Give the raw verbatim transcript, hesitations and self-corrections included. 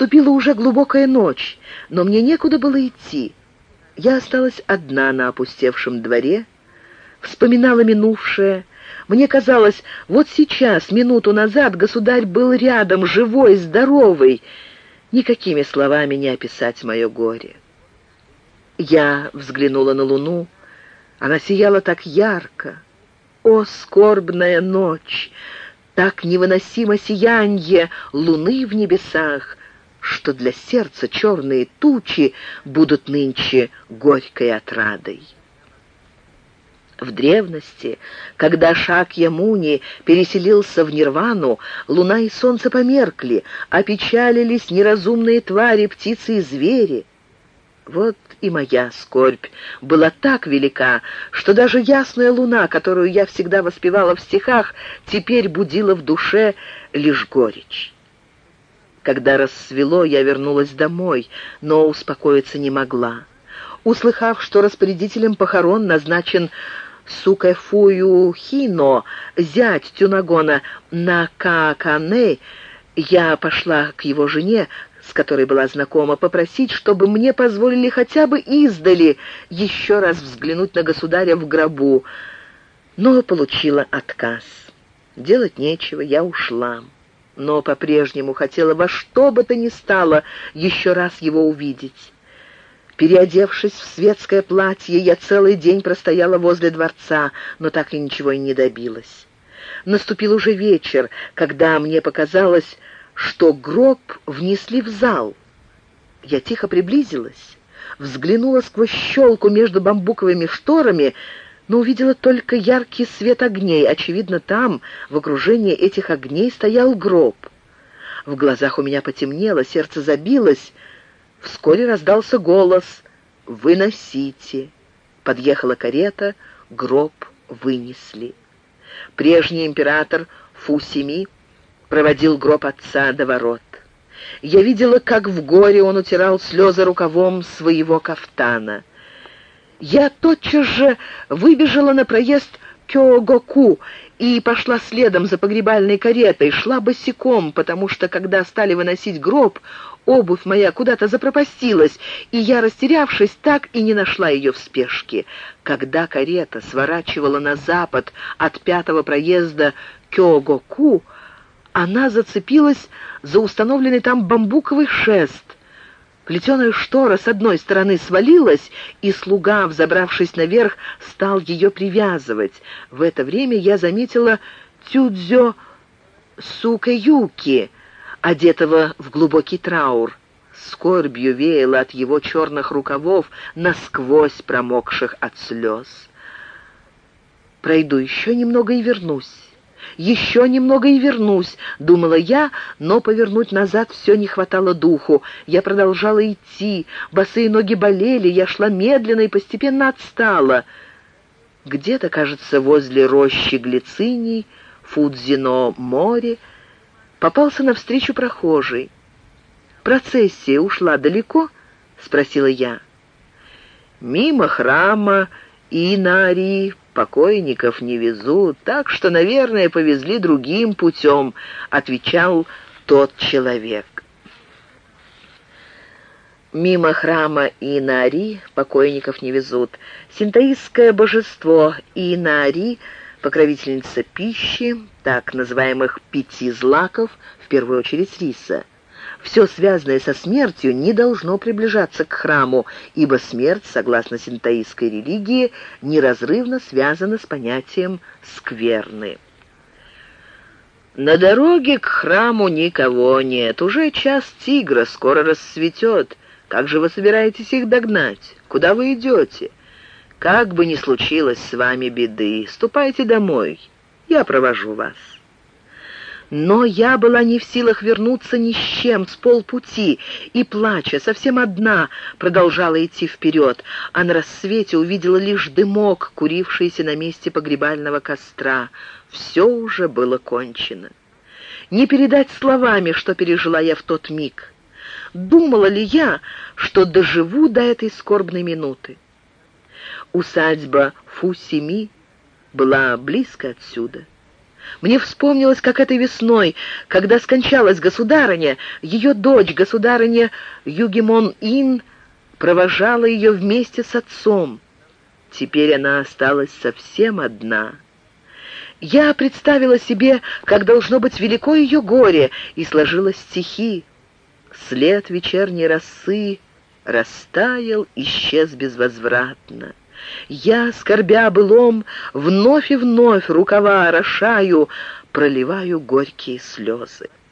Наступила уже глубокая ночь, но мне некуда было идти. Я осталась одна на опустевшем дворе, вспоминала минувшее. Мне казалось, вот сейчас, минуту назад, государь был рядом, живой, здоровый. Никакими словами не описать мое горе. Я взглянула на луну. Она сияла так ярко. О, скорбная ночь! Так невыносимо сиянье луны в небесах, что для сердца черные тучи будут нынче горькой отрадой. В древности, когда Шакья-Муни переселился в Нирвану, луна и солнце померкли, опечалились неразумные твари, птицы и звери. Вот и моя скорбь была так велика, что даже ясная луна, которую я всегда воспевала в стихах, теперь будила в душе лишь горечь. Когда рассвело, я вернулась домой, но успокоиться не могла. Услыхав, что распорядителем похорон назначен Сукэфую Хино, зять Тюнагона Накаакане, я пошла к его жене, с которой была знакома, попросить, чтобы мне позволили хотя бы издали еще раз взглянуть на государя в гробу, но получила отказ. Делать нечего, я ушла, но по-прежнему хотела во что бы то ни стало еще раз его увидеть. Переодевшись в светское платье, я целый день простояла возле дворца, но так и ничего и не добилась. Наступил уже вечер, когда мне показалось, что гроб внесли в зал. Я тихо приблизилась, взглянула сквозь щелку между бамбуковыми шторами, но увидела только яркий свет огней. Очевидно, там, в окружении этих огней, стоял гроб. В глазах у меня потемнело, сердце забилось. Вскоре раздался голос: «Выносите». Подъехала карета, гроб вынесли. Прежний император Фу-Сими проводил гроб отца до ворот. Я видела, как в горе он утирал слезы рукавом своего кафтана. Я тотчас же выбежала на проезд Кёгоку и пошла следом за погребальной каретой, шла босиком, потому что, когда стали выносить гроб, обувь моя куда-то запропастилась, и я, растерявшись, так и не нашла ее в спешке. Когда карета сворачивала на запад от пятого проезда Кёгоку, она зацепилась за установленный там бамбуковый шест. Плетеная штора с одной стороны свалилась, и слуга, взобравшись наверх, стал ее привязывать. В это время я заметила Тюдзё Сукэюки, одетого в глубокий траур. Скорбью веяло от его черных рукавов, насквозь промокших от слез. «Пройду еще немного и вернусь. Еще немного и вернусь», — думала я, но повернуть назад все не хватало духу. Я продолжала идти, босые ноги болели, я шла медленно и постепенно отстала. Где-то, кажется, возле рощи глициний, Фудзино-море, попался навстречу прохожий. «Процессия ушла далеко?» — спросила я. «Мимо храма Инари покойников не везут, так что, наверное, повезли другим путем», — отвечал тот человек. Мимо храма Инари покойников не везут. Синтоистское божество Инари, покровительница пищи, так называемых пяти злаков, в первую очередь риса. Все, связанное со смертью, не должно приближаться к храму, ибо смерть, согласно синтоистской религии, неразрывно связана с понятием скверны. На дороге к храму никого нет. Уже час тигра, скоро рассветет. Как же вы собираетесь их догнать? Куда вы идете? Как бы ни случилось с вами беды, ступайте домой, я провожу вас». Но я была не в силах вернуться ни с чем, с полпути, и, плача, совсем одна, продолжала идти вперед, а на рассвете увидела лишь дымок, курившийся на месте погребального костра. Все уже было кончено. Не передать словами, что пережила я в тот миг. Думала ли я, что доживу до этой скорбной минуты? Усадьба Фу-Сими была близко отсюда. Мне вспомнилось, как этой весной, когда скончалась государыня, ее дочь, государыня Югемон-Ин, провожала ее вместе с отцом. Теперь она осталась совсем одна. Я представила себе, как должно быть велико ее горе, и сложила стихи. След вечерней росы растаял, исчез безвозвратно. Я, скорбя о былом, вновь и вновь рукава орошаю, проливаю горькие слезы.